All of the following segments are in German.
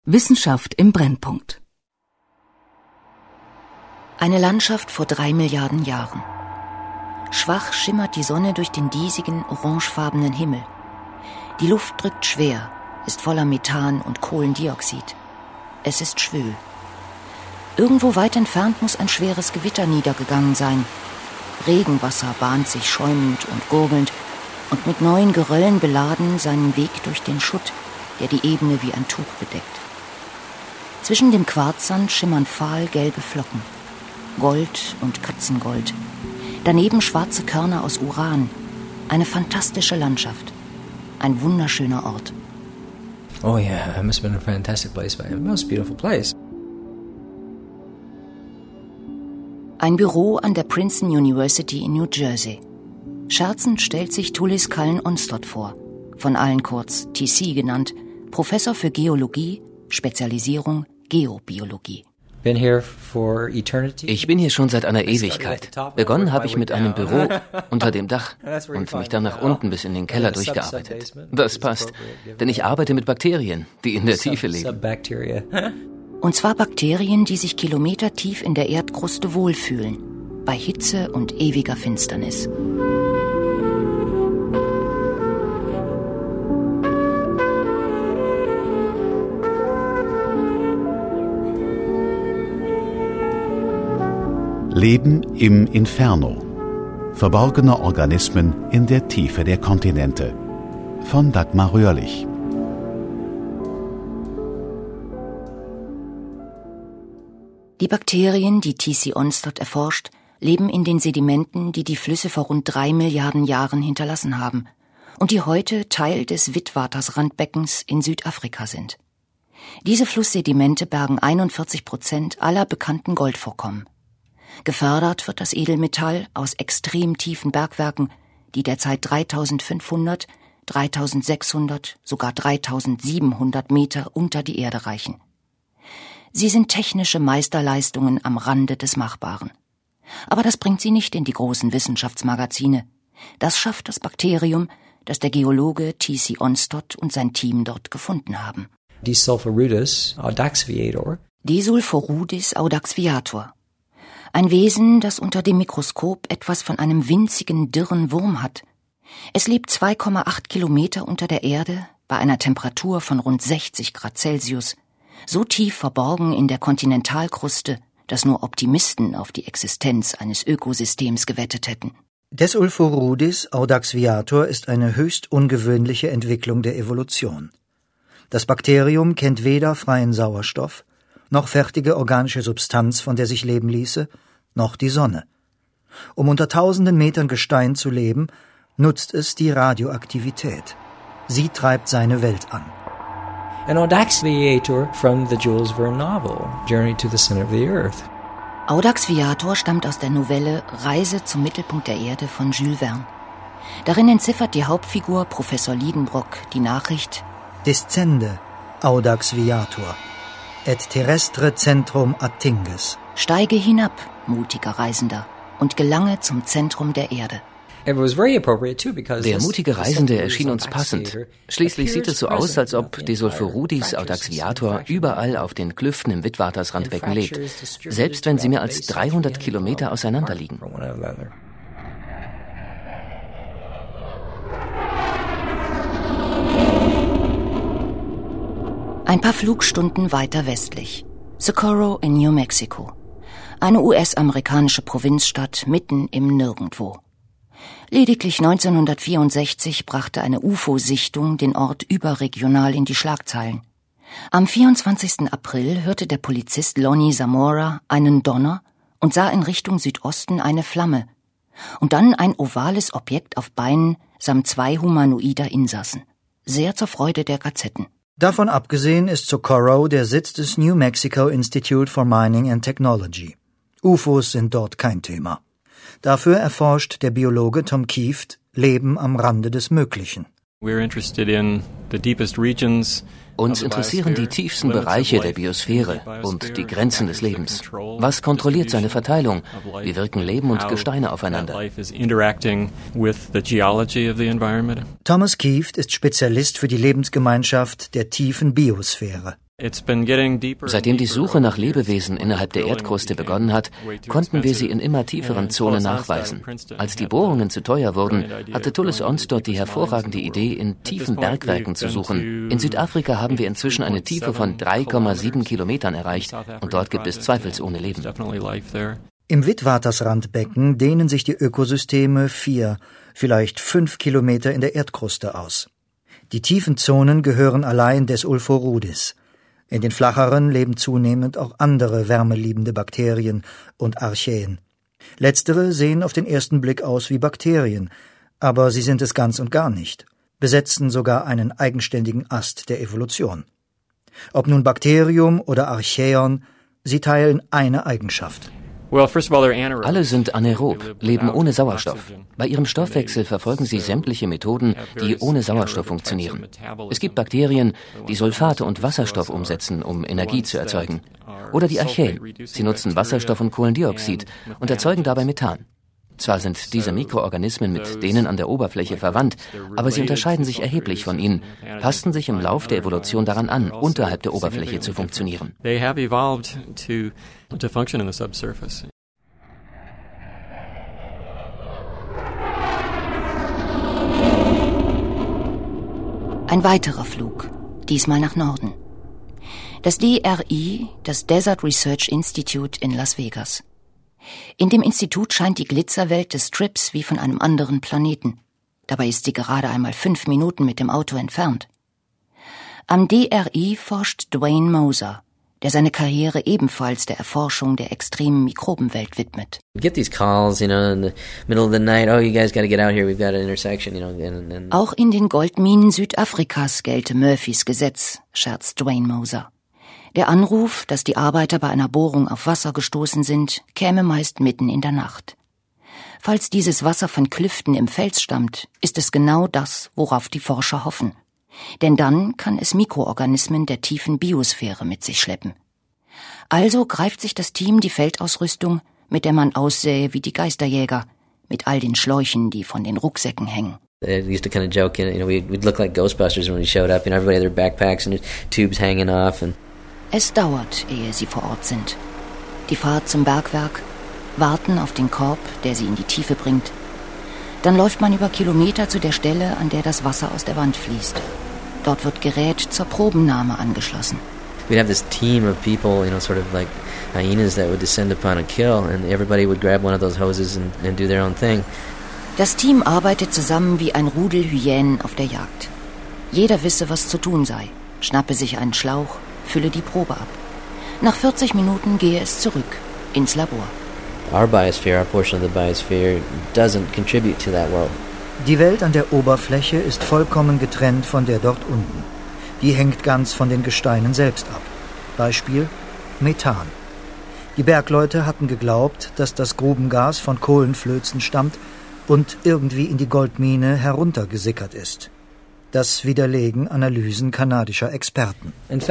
Wissenschaft im Brennpunkt. Eine Landschaft vor 3 Milliarden Jahren. Schwach schimmert die Sonne durch den diesigen, orangefarbenen Himmel. Die Luft drückt schwer, ist voller Methan und Kohlendioxid. Es ist schwül. Irgendwo weit entfernt muss ein schweres Gewitter niedergegangen sein. Regenwasser bahnt sich schäumend und gurgelnd und mit neuen Geröllen beladen seinen Weg durch den Schutt, der die Ebene wie ein Tuch bedeckt. Zwischen dem Quarzsand schimmern fahlgelbe Flocken. Gold und Katzengold. Daneben schwarze Körner aus Uran. Eine fantastische Landschaft. Ein wunderschöner Ort. Oh yeah, it must have been a fantastic place, but a most beautiful place. Ein Büro an der Princeton University in New Jersey. Scherzend stellt sich Tullis Cullen Onstott vor, von allen kurz TC genannt, Professor für Geologie, Spezialisierung Geobiologie. Ich bin hier schon seit einer Ewigkeit. Begonnen habe ich mit einem Büro unter dem Dach und mich dann nach unten bis in den Keller durchgearbeitet. Das passt, denn ich arbeite mit Bakterien, die in der Tiefe leben. Und zwar Bakterien, die sich kilometertief in der Erdkruste wohlfühlen, bei Hitze und ewiger Finsternis. Leben im Inferno. Verborgene Organismen in der Tiefe der Kontinente. Von Dagmar Röhrlich. Die Bakterien, die TC Onstott erforscht, leben in den Sedimenten, die die Flüsse vor rund 3 Milliarden Jahren hinterlassen haben und die heute Teil des Witwatersrandbeckens in Südafrika sind. Diese Flusssedimente bergen 41% aller bekannten Goldvorkommen. Gefördert wird das Edelmetall aus extrem tiefen Bergwerken, die derzeit 3500, 3600, sogar 3700 Meter unter die Erde reichen. Sie sind technische Meisterleistungen am Rande des Machbaren. Aber das bringt sie nicht in die großen Wissenschaftsmagazine. Das schafft das Bakterium, das der Geologe TC Onstott und sein Team dort gefunden haben. Disulforudis audaxviator. Disulforudis audaxviator. Ein Wesen, das unter dem Mikroskop etwas von einem winzigen, dürren Wurm hat. Es lebt 2,8 Kilometer unter der Erde bei einer Temperatur von rund 60 Grad Celsius, so tief verborgen in der Kontinentalkruste, dass nur Optimisten auf die Existenz eines Ökosystems gewettet hätten. Disulforudis audaxviator ist eine höchst ungewöhnliche Entwicklung der Evolution. Das Bakterium kennt weder freien Sauerstoff, noch fertige organische Substanz, von der sich leben ließe, noch die Sonne. Um unter tausenden Metern Gestein zu leben, nutzt es die Radioaktivität. Sie treibt seine Welt an. An audaxviator from the Jules Verne novel, Journey to the Center of the Earth. Audaxviator stammt aus der Novelle Reise zum Mittelpunkt der Erde von Jules Verne. Darin entziffert die Hauptfigur Professor Liedenbrock die Nachricht: Descende audaxviator et terrestre centrum attinges. Steige hinab, mutiger Reisender, und gelange zum Zentrum der Erde. Der mutige Reisende erschien uns passend. Schließlich sieht es so aus, als ob Disulforudis audaxviator überall auf den Klüften im Witwatersrandbecken lebt, selbst wenn sie mehr als 300 Kilometer auseinander liegen. Ein paar Flugstunden weiter westlich. Socorro in New Mexico. Eine US-amerikanische Provinzstadt mitten im Nirgendwo. Lediglich 1964 brachte eine UFO-Sichtung den Ort überregional in die Schlagzeilen. Am 24. April hörte der Polizist Lonnie Zamora einen Donner und sah in Richtung Südosten eine Flamme und dann ein ovales Objekt auf Beinen samt 2 humanoider Insassen. Sehr zur Freude der Gazetten. Davon abgesehen ist Socorro der Sitz des New Mexico Institute for Mining and Technology. UFOs sind dort kein Thema. Dafür erforscht der Biologe Tom Kieft Leben am Rande des Möglichen. Uns interessieren die tiefsten Bereiche der Biosphäre und die Grenzen des Lebens. Was kontrolliert seine Verteilung? Wie wirken Leben und Gesteine aufeinander? Thomas Kieft ist Spezialist für die Lebensgemeinschaft der tiefen Biosphäre. Seitdem die Suche nach Lebewesen innerhalb der Erdkruste begonnen hat, konnten wir sie in immer tieferen Zonen nachweisen. Als die Bohrungen zu teuer wurden, hatte Tullis Onstott die hervorragende Idee, in tiefen Bergwerken zu suchen. In Südafrika haben wir inzwischen eine Tiefe von 3,7 Kilometern erreicht und dort gibt es zweifelsohne Leben. Im Witwatersrandbecken dehnen sich die Ökosysteme 4, vielleicht 5 Kilometer in der Erdkruste aus. Die tiefen Zonen gehören allein des Ulforudis. In den flacheren leben zunehmend auch andere wärmeliebende Bakterien und Archaeen. Letztere sehen auf den ersten Blick aus wie Bakterien, aber sie sind es ganz und gar nicht, besetzen sogar einen eigenständigen Ast der Evolution. Ob nun Bakterium oder Archaeon, sie teilen eine Eigenschaft. Alle sind anaerob, leben ohne Sauerstoff. Bei ihrem Stoffwechsel verfolgen sie sämtliche Methoden, die ohne Sauerstoff funktionieren. Es gibt Bakterien, die Sulfate und Wasserstoff umsetzen, um Energie zu erzeugen. Oder die Archaeen. Sie nutzen Wasserstoff und Kohlendioxid und erzeugen dabei Methan. Zwar sind diese Mikroorganismen mit denen an der Oberfläche verwandt, aber sie unterscheiden sich erheblich von ihnen, passten sich im Lauf der Evolution daran an, unterhalb der Oberfläche zu funktionieren. Ein weiterer Flug, diesmal nach Norden. Das DRI, das Desert Research Institute in Las Vegas. In dem Institut scheint die Glitzerwelt des Strips wie von einem anderen Planeten. Dabei ist sie gerade einmal 5 Minuten mit dem Auto entfernt. Am DRI forscht Dwayne Moser, der seine Karriere ebenfalls der Erforschung der extremen Mikrobenwelt widmet. Auch in den Goldminen Südafrikas gelte Murphys Gesetz, scherzt Dwayne Moser. Der Anruf, dass die Arbeiter bei einer Bohrung auf Wasser gestoßen sind, käme meist mitten in der Nacht. Falls dieses Wasser von Klüften im Fels stammt, ist es genau das, worauf die Forscher hoffen. Denn dann kann es Mikroorganismen der tiefen Biosphäre mit sich schleppen. Also greift sich das Team die Feldausrüstung, mit der man aussähe wie die Geisterjäger, mit all den Schläuchen, die von den Rucksäcken hängen. They used to kind of joke, we'd look like Ghostbusters when we showed up, everybody had their backpacks and tubes hanging off. Es dauert, ehe sie vor Ort sind. Die Fahrt zum Bergwerk, warten auf den Korb, der sie in die Tiefe bringt. Dann läuft man über Kilometer zu der Stelle, an der das Wasser aus der Wand fließt. Dort wird Gerät zur Probennahme angeschlossen. We'd have this team of people, sort of like hyenas that would descend upon a kill, and everybody would grab one of those hoses and do their own thing. Das Team arbeitet zusammen wie ein Rudel Hyänen auf der Jagd. Jeder wisse, was zu tun sei, schnappe sich einen Schlauch, fülle die Probe ab. Nach 40 Minuten gehe es zurück, ins Labor. Our biosphere, our portion of the biosphere, doesn't contribute to that world. Die Welt an der Oberfläche ist vollkommen getrennt von der dort unten. Die hängt ganz von den Gesteinen selbst ab. Beispiel Methan. Die Bergleute hatten geglaubt, dass das Grubengas von Kohlenflözen stammt und irgendwie in die Goldmine heruntergesickert ist. Das widerlegen Analysen kanadischer Experten. In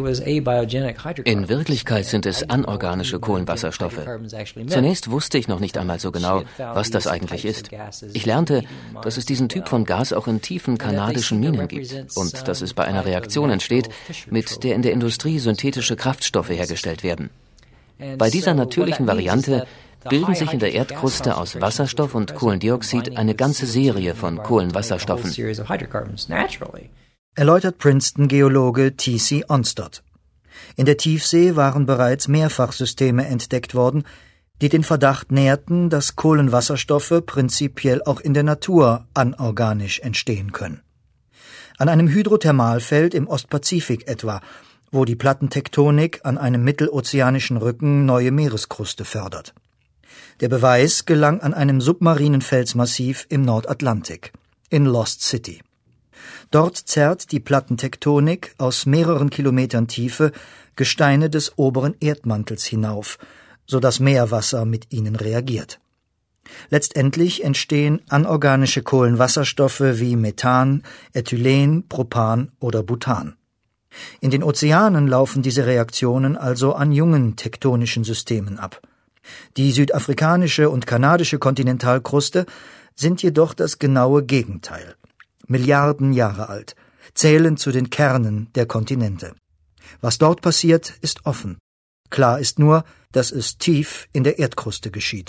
Wirklichkeit sind es anorganische Kohlenwasserstoffe. Zunächst wusste ich noch nicht einmal so genau, was das eigentlich ist. Ich lernte, dass es diesen Typ von Gas auch in tiefen kanadischen Minen gibt und dass es bei einer Reaktion entsteht, mit der in der Industrie synthetische Kraftstoffe hergestellt werden. Bei dieser natürlichen Variante bilden sich in der Erdkruste aus Wasserstoff und Kohlendioxid eine ganze Serie von Kohlenwasserstoffen. Erläutert Princeton-Geologe T.C. Onstott. In der Tiefsee waren bereits Mehrfachsysteme entdeckt worden, die den Verdacht nährten, dass Kohlenwasserstoffe prinzipiell auch in der Natur anorganisch entstehen können. An einem Hydrothermalfeld im Ostpazifik etwa, wo die Plattentektonik an einem mittelozeanischen Rücken neue Meereskruste fördert. Der Beweis gelang an einem submarinen Felsmassiv im Nordatlantik, in Lost City. Dort zerrt die Plattentektonik aus mehreren Kilometern Tiefe Gesteine des oberen Erdmantels hinauf, sodass Meerwasser mit ihnen reagiert. Letztendlich entstehen anorganische Kohlenwasserstoffe wie Methan, Ethylen, Propan oder Butan. In den Ozeanen laufen diese Reaktionen also an jungen tektonischen Systemen ab. Die südafrikanische und kanadische Kontinentalkruste sind jedoch das genaue Gegenteil. Milliarden Jahre alt, zählen zu den Kernen der Kontinente. Was dort passiert, ist offen. Klar ist nur, dass es tief in der Erdkruste geschieht.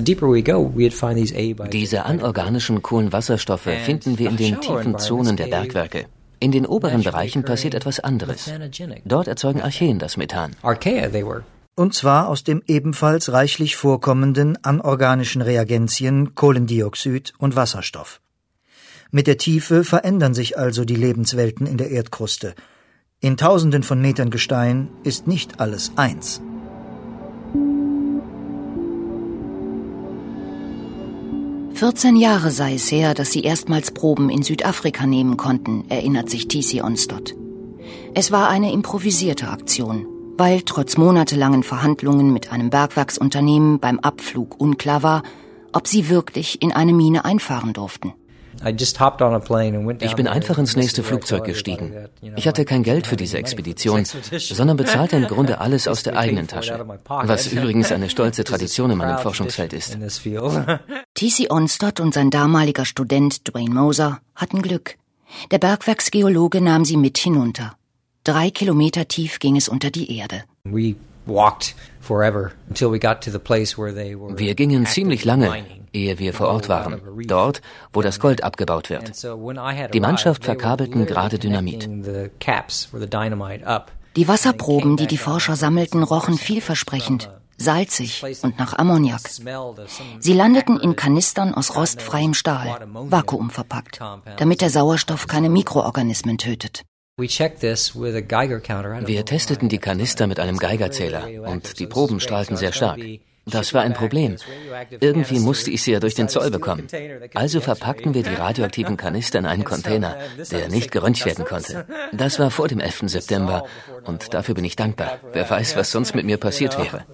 Diese anorganischen Kohlenwasserstoffe finden wir in den tiefen Zonen der Bergwerke. In den oberen Bereichen passiert etwas anderes. Dort erzeugen Archäen das Methan. Und zwar aus dem ebenfalls reichlich vorkommenden anorganischen Reagenzien Kohlendioxid und Wasserstoff. Mit der Tiefe verändern sich also die Lebenswelten in der Erdkruste. In Tausenden von Metern Gestein ist nicht alles eins. ...14 Jahre sei es her, dass sie erstmals Proben in Südafrika nehmen konnten, erinnert sich T.C. Onstott. Es war eine improvisierte Aktion, weil trotz monatelangen Verhandlungen mit einem Bergwerksunternehmen beim Abflug unklar war, ob sie wirklich in eine Mine einfahren durften. Ich bin einfach ins nächste Flugzeug gestiegen. Ich hatte kein Geld für diese Expedition, sondern bezahlte im Grunde alles aus der eigenen Tasche, was übrigens eine stolze Tradition in meinem Forschungsfeld ist. T.C. Onstott und sein damaliger Student Dwayne Moser hatten Glück. Der Bergwerksgeologe nahm sie mit hinunter. 3 Kilometer tief ging es unter die Erde. Wir gingen ziemlich lange, ehe wir vor Ort waren, dort, wo das Gold abgebaut wird. Die Mannschaft verkabelten gerade Dynamit. Die Wasserproben, die die Forscher sammelten, rochen vielversprechend, salzig und nach Ammoniak. Sie landeten in Kanistern aus rostfreiem Stahl, vakuumverpackt, damit der Sauerstoff keine Mikroorganismen tötet. Wir testeten die Kanister mit einem Geigerzähler und die Proben strahlten sehr stark. Das war ein Problem. Irgendwie musste ich sie ja durch den Zoll bekommen. Also verpackten wir die radioaktiven Kanister in einen Container, der nicht geröntgt werden konnte. Das war vor dem 11. September und dafür bin ich dankbar. Wer weiß, was sonst mit mir passiert wäre.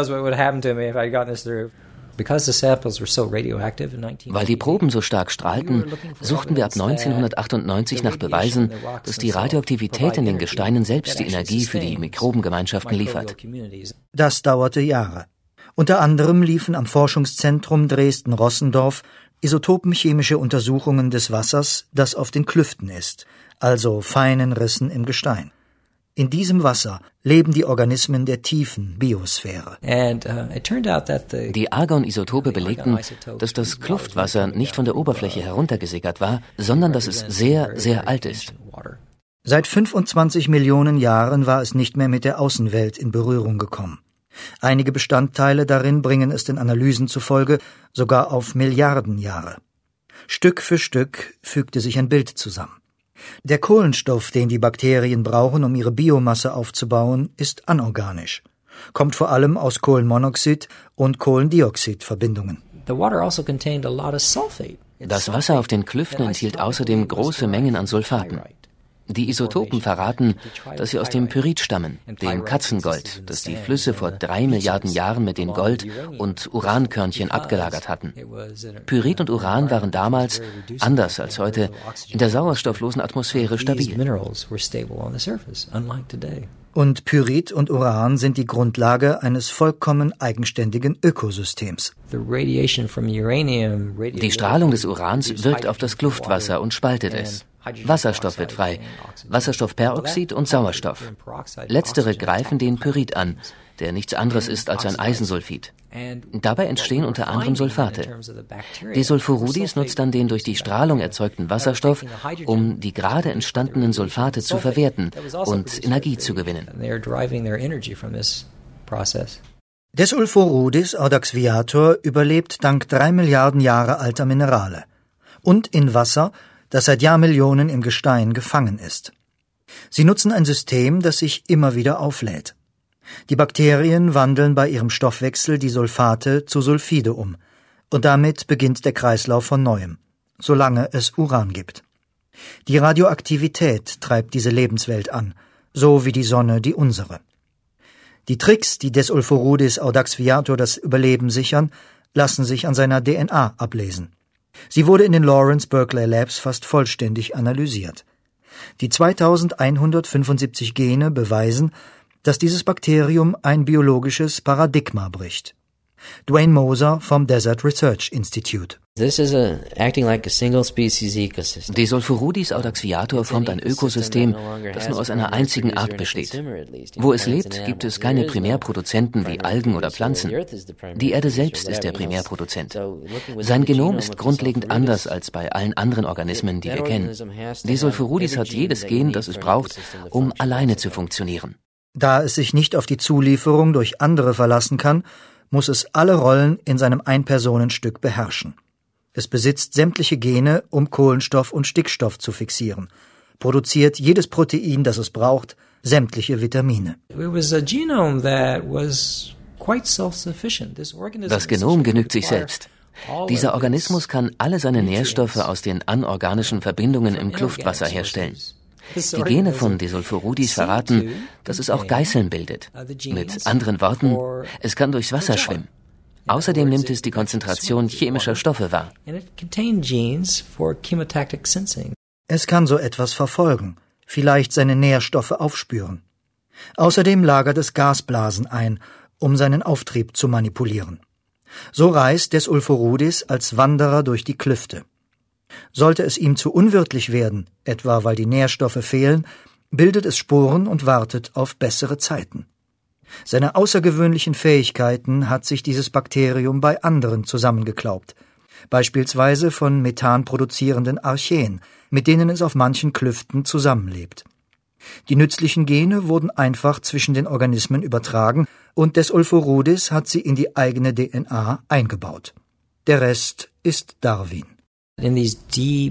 Weil die Proben so stark strahlten, suchten wir ab 1998 nach Beweisen, dass die Radioaktivität in den Gesteinen selbst die Energie für die Mikrobengemeinschaften liefert. Das dauerte Jahre. Unter anderem liefen am Forschungszentrum Dresden-Rossendorf isotopenchemische Untersuchungen des Wassers, das auf den Klüften ist, also feinen Rissen im Gestein. In diesem Wasser leben die Organismen der tiefen Biosphäre. Die Argon-Isotope belegten, dass das Kluftwasser nicht von der Oberfläche heruntergesickert war, sondern dass es sehr, sehr alt ist. Seit 25 Millionen Jahren war es nicht mehr mit der Außenwelt in Berührung gekommen. Einige Bestandteile darin bringen es den Analysen zufolge sogar auf Milliarden Jahre. Stück für Stück fügte sich ein Bild zusammen. Der Kohlenstoff, den die Bakterien brauchen, um ihre Biomasse aufzubauen, ist anorganisch, kommt vor allem aus Kohlenmonoxid- und Kohlendioxid-Verbindungen. Das Wasser auf den Klüften enthielt außerdem große Mengen an Sulfaten. Die Isotopen verraten, dass sie aus dem Pyrit stammen, dem Katzengold, das die Flüsse vor 3 Milliarden Jahren mit den Gold- und Urankörnchen abgelagert hatten. Pyrit und Uran waren damals, anders als heute, in der sauerstofflosen Atmosphäre stabil. Und Pyrit und Uran sind die Grundlage eines vollkommen eigenständigen Ökosystems. Die Strahlung des Urans wirkt auf das Kluftwasser und spaltet es. Wasserstoff wird frei, Wasserstoffperoxid und Sauerstoff. Letztere greifen den Pyrit an, der nichts anderes ist als ein Eisensulfid. Dabei entstehen unter anderem Sulfate. Desulforudis nutzt dann den durch die Strahlung erzeugten Wasserstoff, um die gerade entstandenen Sulfate zu verwerten und Energie zu gewinnen. Desulforudis audaxviator überlebt dank 3 Milliarden Jahre alter Minerale und in Wasser, das seit Jahrmillionen im Gestein gefangen ist. Sie nutzen ein System, das sich immer wieder auflädt. Die Bakterien wandeln bei ihrem Stoffwechsel die Sulfate zu Sulfide um, und damit beginnt der Kreislauf von Neuem, solange es Uran gibt. Die Radioaktivität treibt diese Lebenswelt an, so wie die Sonne die unsere. Die Tricks, die Desulforudis audaxviator das Überleben sichern, lassen sich an seiner DNA ablesen. Sie wurde in den Lawrence Berkeley Labs fast vollständig analysiert. Die 2175 Gene beweisen, dass dieses Bakterium ein biologisches Paradigma bricht. Dwayne Moser vom Desert Research Institute. Desulforudis audaxviator formt ein Ökosystem, das nur aus einer einzigen Art besteht. Wo es lebt, gibt es keine Primärproduzenten wie Algen oder Pflanzen. Die Erde selbst ist der Primärproduzent. Sein Genom ist grundlegend anders als bei allen anderen Organismen, die wir kennen. Desulforudis hat jedes Gen, das es braucht, um alleine zu funktionieren. Da es sich nicht auf die Zulieferung durch andere verlassen kann, muss es alle Rollen in seinem Einpersonenstück beherrschen. Es besitzt sämtliche Gene, um Kohlenstoff und Stickstoff zu fixieren, produziert jedes Protein, das es braucht, sämtliche Vitamine. Das Genom genügt sich selbst. Dieser Organismus kann alle seine Nährstoffe aus den anorganischen Verbindungen im Kluftwasser herstellen. Die Gene von Desulforudis verraten, dass es auch Geißeln bildet. Mit anderen Worten, es kann durchs Wasser schwimmen. Außerdem nimmt es die Konzentration chemischer Stoffe wahr. Es kann so etwas verfolgen, vielleicht seine Nährstoffe aufspüren. Außerdem lagert es Gasblasen ein, um seinen Auftrieb zu manipulieren. So reist Desulforudis als Wanderer durch die Klüfte. Sollte es ihm zu unwirtlich werden, etwa weil die Nährstoffe fehlen, bildet es Sporen und wartet auf bessere Zeiten. Seine außergewöhnlichen Fähigkeiten hat sich dieses Bakterium bei anderen zusammengeklaubt, beispielsweise von Methan produzierenden Archeen, mit denen es auf manchen Klüften zusammenlebt. Die nützlichen Gene wurden einfach zwischen den Organismen übertragen und Desulforudis hat sie in die eigene DNA eingebaut. Der Rest ist Darwin. Die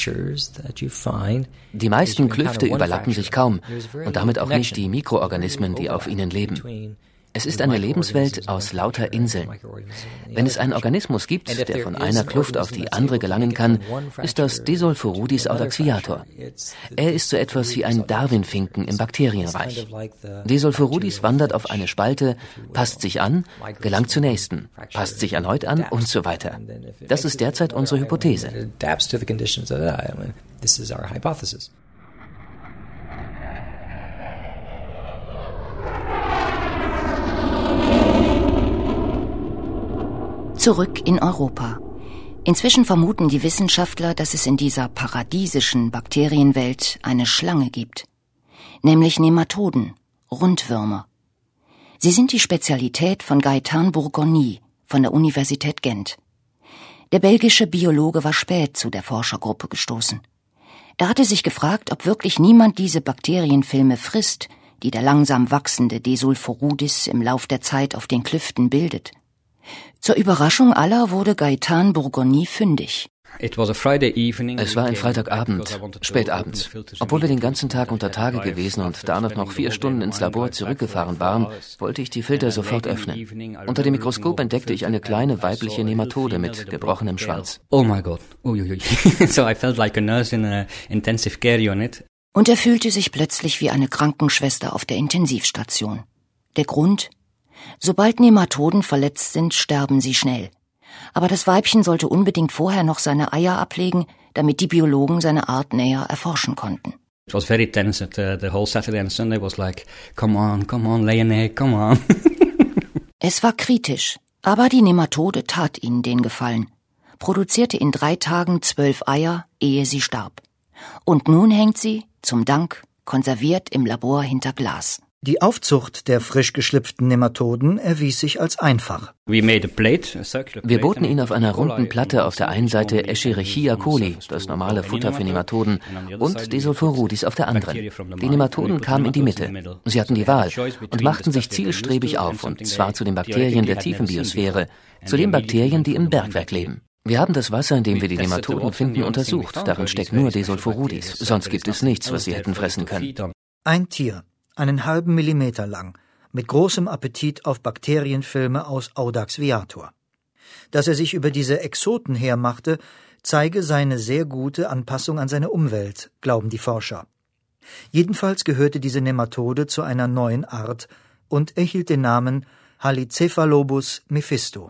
meisten Klüfte überlappen sich kaum und damit auch nicht die Mikroorganismen, die auf ihnen leben. Es ist eine Lebenswelt aus lauter Inseln. Wenn es einen Organismus gibt, der von einer Kluft auf die andere gelangen kann, ist das Desulforudis audaxviator. Er ist so etwas wie ein Darwin-Finken im Bakterienreich. Desulforudis wandert auf eine Spalte, passt sich an, gelangt zur nächsten, passt sich erneut an und so weiter. Das ist derzeit unsere Hypothese. Zurück in Europa. Inzwischen vermuten die Wissenschaftler, dass es in dieser paradiesischen Bakterienwelt eine Schlange gibt, nämlich Nematoden, Rundwürmer. Sie sind die Spezialität von Gaëtan Bourgogny von der Universität Gent. Der belgische Biologe war spät zu der Forschergruppe gestoßen. Er hatte sich gefragt, ob wirklich niemand diese Bakterienfilme frisst, die der langsam wachsende Desulforudis im Lauf der Zeit auf den Klüften bildet. Zur Überraschung aller wurde Gaëtan Bourgogny fündig. Es war ein Freitagabend, spät abends. Obwohl wir den ganzen Tag unter Tage gewesen und danach noch 4 Stunden ins Labor zurückgefahren waren, wollte ich die Filter sofort öffnen. Unter dem Mikroskop entdeckte ich eine kleine weibliche Nematode mit gebrochenem Schwanz. Oh my God. So I felt like a nurse in a intensive care unit. Und er fühlte sich plötzlich wie eine Krankenschwester auf der Intensivstation. Der Grund? Sobald Nematoden verletzt sind, sterben sie schnell. Aber das Weibchen sollte unbedingt vorher noch seine Eier ablegen, damit die Biologen seine Art näher erforschen konnten. It was very tense. The whole Saturday and Sunday was like, come on, lay an egg, come on. Es war kritisch, aber die Nematode tat ihnen den Gefallen, produzierte in 3 Tagen 12 Eier, ehe sie starb. Und nun hängt sie, zum Dank, konserviert im Labor hinter Glas. Die Aufzucht der frisch geschlüpften Nematoden erwies sich als einfach. Wir boten ihnen auf einer runden Platte auf der einen Seite Escherichia coli, das normale Futter für Nematoden, und Desulforudis auf der anderen. Die Nematoden kamen in die Mitte. Sie hatten die Wahl und machten sich zielstrebig auf, und zwar zu den Bakterien der tiefen Biosphäre, zu den Bakterien, die im Bergwerk leben. Wir haben das Wasser, in dem wir die Nematoden finden, untersucht. Darin steckt nur Desulforudis, sonst gibt es nichts, was sie hätten fressen können. Ein Tier, einen halben Millimeter lang, mit großem Appetit auf Bakterienfilme aus Audax viator. Dass er sich über diese Exoten hermachte, zeige seine sehr gute Anpassung an seine Umwelt, glauben die Forscher. Jedenfalls gehörte diese Nematode zu einer neuen Art und erhielt den Namen Halicephalobus mephisto.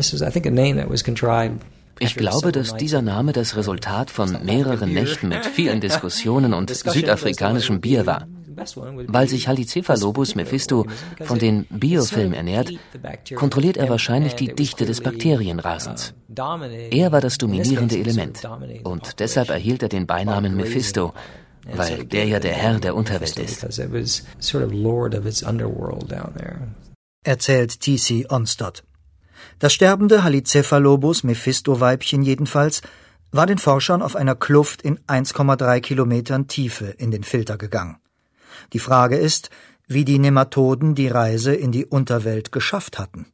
Ich glaube, dass dieser Name das Resultat von mehreren Nächten mit vielen Diskussionen und südafrikanischem Bier war. Weil sich Halicephalobus mephisto von den Biofilmen ernährt, kontrolliert er wahrscheinlich die Dichte des Bakterienrasens. Er war das dominierende Element und deshalb erhielt er den Beinamen Mephisto, weil der ja der Herr der Unterwelt ist. Erzählt T.C. Onstott. Das sterbende Halicephalobus Mephisto-Weibchen jedenfalls war den Forschern auf einer Kluft in 1,3 Kilometern Tiefe in den Filter gegangen. Die Frage ist, wie die Nematoden die Reise in die Unterwelt geschafft hatten.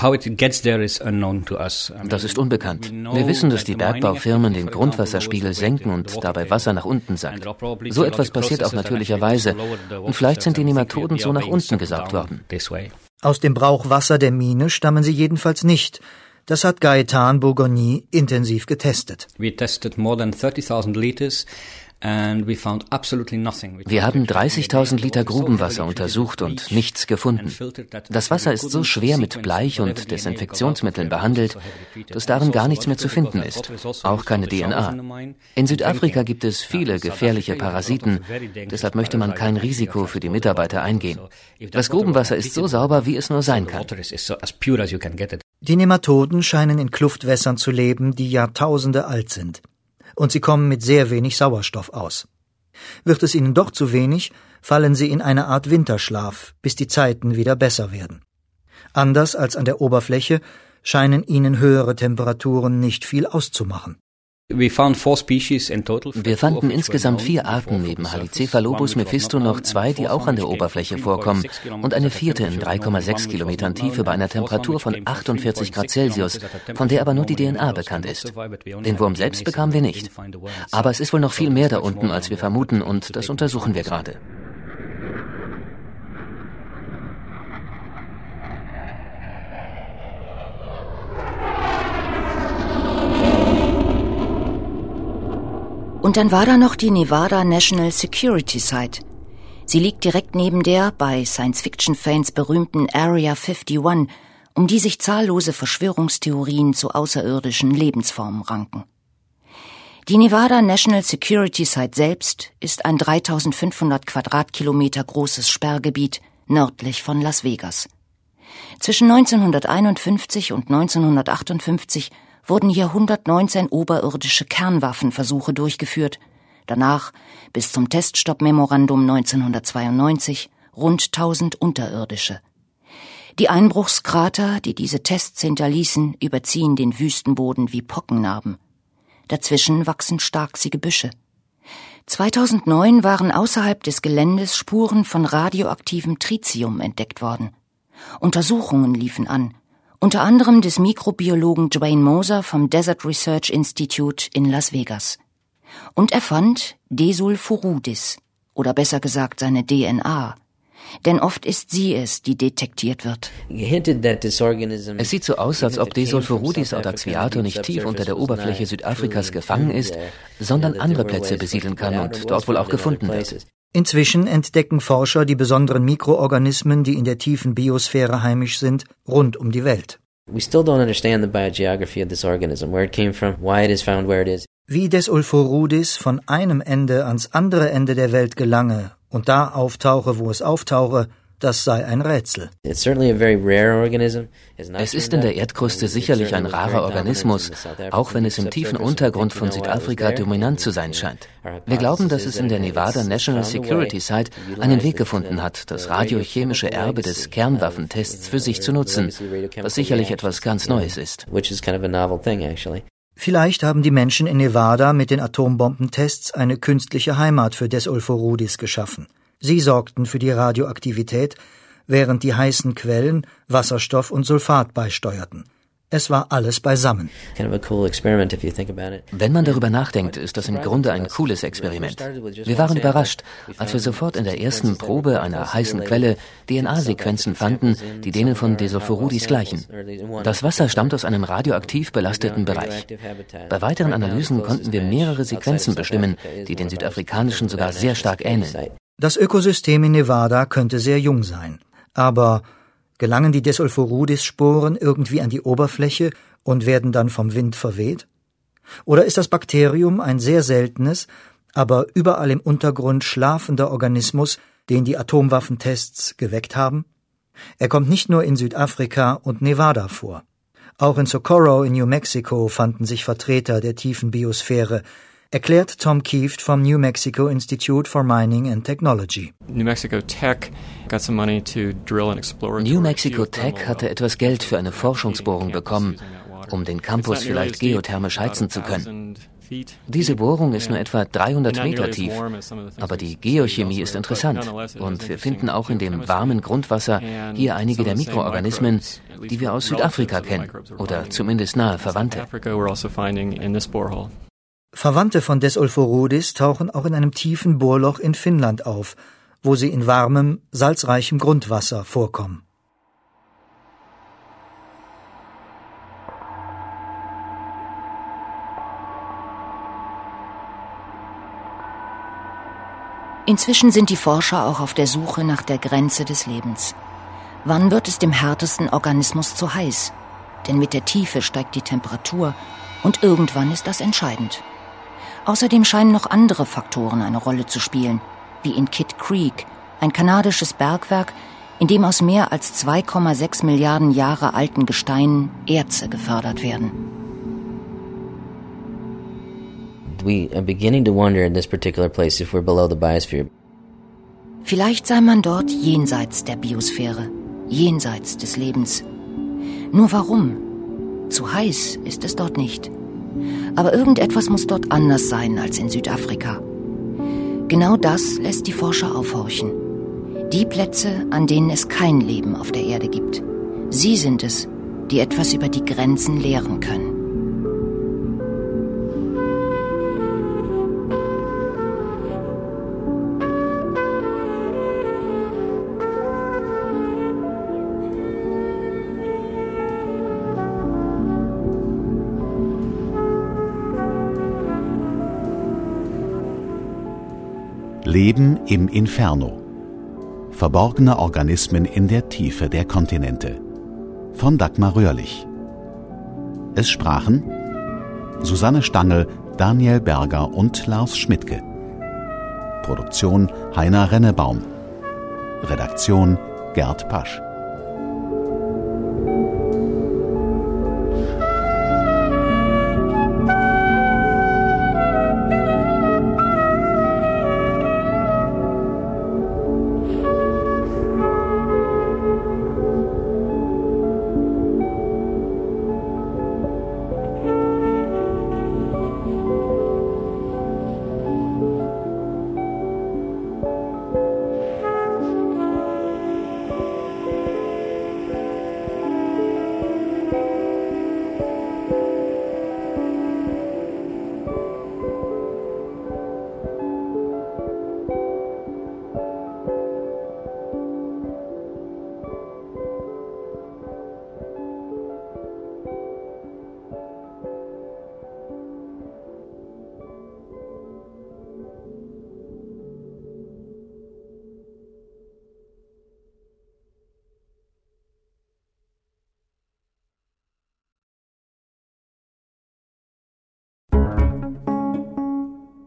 Das ist unbekannt. Wir wissen, dass die Bergbaufirmen den Grundwasserspiegel senken und dabei Wasser nach unten sackt. So etwas passiert auch natürlicherweise. Und vielleicht sind die Nematoden so nach unten gesaugt worden. Aus dem Brauchwasser der Mine stammen sie jedenfalls nicht. Das hat Gaëtan Bourgogny intensiv getestet. We tested more than 30,000 liters. Wir haben 30.000 Liter Grubenwasser untersucht und nichts gefunden. Das Wasser ist so schwer mit Bleich und Desinfektionsmitteln behandelt, dass darin gar nichts mehr zu finden ist, auch keine DNA. In Südafrika gibt es viele gefährliche Parasiten, deshalb möchte man kein Risiko für die Mitarbeiter eingehen. Das Grubenwasser ist so sauber, wie es nur sein kann. Die Nematoden scheinen in Kluftwässern zu leben, die Jahrtausende alt sind. Und sie kommen mit sehr wenig Sauerstoff aus. Wird es ihnen doch zu wenig, fallen sie in eine Art Winterschlaf, bis die Zeiten wieder besser werden. Anders als an der Oberfläche scheinen ihnen höhere Temperaturen nicht viel auszumachen. Wir fanden insgesamt 4 Arten neben Halicephalobus mephisto noch 2, die auch an der Oberfläche vorkommen und eine 4. in 3,6 Kilometern Tiefe bei einer Temperatur von 48 Grad Celsius, von der aber nur die DNA bekannt ist. Den Wurm selbst bekamen wir nicht. Aber es ist wohl noch viel mehr da unten, als wir vermuten, und das untersuchen wir gerade. Und dann war da noch die Nevada National Security Site. Sie liegt direkt neben der bei Science-Fiction-Fans berühmten Area 51, um die sich zahllose Verschwörungstheorien zu außerirdischen Lebensformen ranken. Die Nevada National Security Site selbst ist ein 3.500 Quadratkilometer großes Sperrgebiet nördlich von Las Vegas. Zwischen 1951 und 1958 wurden hier 119 oberirdische Kernwaffenversuche durchgeführt, danach bis zum Teststopp-Memorandum 1992 rund 1000 unterirdische. Die Einbruchskrater, die diese Tests hinterließen, überziehen den Wüstenboden wie Pockennarben. Dazwischen wachsen starke Gebüsche. 2009 waren außerhalb des Geländes Spuren von radioaktivem Tritium entdeckt worden. Untersuchungen liefen an, unter anderem des Mikrobiologen Dwayne Moser vom Desert Research Institute in Las Vegas. Und er fand Desulforudis, oder besser gesagt seine DNA, denn oft ist sie es, die detektiert wird. Es sieht so aus, als ob Desulforudis audaxviator nicht tief unter der Oberfläche Südafrikas gefangen ist, sondern andere Plätze besiedeln kann und dort wohl auch gefunden wird. Inzwischen entdecken Forscher die besonderen Mikroorganismen, die in der tiefen Biosphäre heimisch sind, rund um die Welt. Wie Desulforudis von einem Ende ans andere Ende der Welt gelange und da auftauche, wo es auftauche, das sei ein Rätsel. Es ist in der Erdkruste sicherlich ein rarer Organismus, auch wenn es im tiefen Untergrund von Südafrika dominant zu sein scheint. Wir glauben, dass es in der Nevada National Security Site einen Weg gefunden hat, das radiochemische Erbe des Kernwaffentests für sich zu nutzen, was sicherlich etwas ganz Neues ist. Vielleicht haben die Menschen in Nevada mit den Atombombentests eine künstliche Heimat für Desulforudis geschaffen. Sie sorgten für die Radioaktivität, während die heißen Quellen Wasserstoff und Sulfat beisteuerten. Es war alles beisammen. Wenn man darüber nachdenkt, ist das im Grunde ein cooles Experiment. Wir waren überrascht, als wir sofort in der ersten Probe einer heißen Quelle DNA-Sequenzen fanden, die denen von Desulforudis gleichen. Das Wasser stammt aus einem radioaktiv belasteten Bereich. Bei weiteren Analysen konnten wir mehrere Sequenzen bestimmen, die den südafrikanischen sogar sehr stark ähneln. Das Ökosystem in Nevada könnte sehr jung sein, aber gelangen die Desulforudis-Sporen irgendwie an die Oberfläche und werden dann vom Wind verweht? Oder ist das Bakterium ein sehr seltenes, aber überall im Untergrund schlafender Organismus, den die Atomwaffentests geweckt haben? Er kommt nicht nur in Südafrika und Nevada vor. Auch in Socorro in New Mexico fanden sich Vertreter der tiefen Biosphäre, erklärt Tom Kieft vom New Mexico Institute for Mining and Technology. New Mexico Tech hatte etwas Geld für eine Forschungsbohrung bekommen, um den Campus vielleicht geothermisch heizen zu können. Diese Bohrung ist nur etwa 300 Meter tief, aber die Geochemie ist interessant und wir finden auch in dem warmen Grundwasser hier einige der Mikroorganismen, die wir aus Südafrika kennen oder zumindest nahe Verwandte. Verwandte von Desulforudis tauchen auch in einem tiefen Bohrloch in Finnland auf, wo sie in warmem, salzreichem Grundwasser vorkommen. Inzwischen sind die Forscher auch auf der Suche nach der Grenze des Lebens. Wann wird es dem härtesten Organismus zu heiß? Denn mit der Tiefe steigt die Temperatur und irgendwann ist das entscheidend. Außerdem scheinen noch andere Faktoren eine Rolle zu spielen, wie in Kidd Creek, ein kanadisches Bergwerk, in dem aus mehr als 2,6 Milliarden Jahre alten Gesteinen Erze gefördert werden. We are beginning to wonder in this particular place if we're below the biosphere. Vielleicht sei man dort jenseits der Biosphäre, jenseits des Lebens. Nur warum? Zu heiß ist es dort nicht. Aber irgendetwas muss dort anders sein als in Südafrika. Genau das lässt die Forscher aufhorchen. Die Plätze, an denen es kein Leben auf der Erde gibt. Sie sind es, die etwas über die Grenzen lehren können. Leben im Inferno. Verborgene Organismen in der Tiefe der Kontinente. Von Dagmar Röhrlich. Es sprachen Susanne Stangl, Daniel Berger und Lars Schmidtke. Produktion Heiner Rennebaum. Redaktion Gerd Pasch.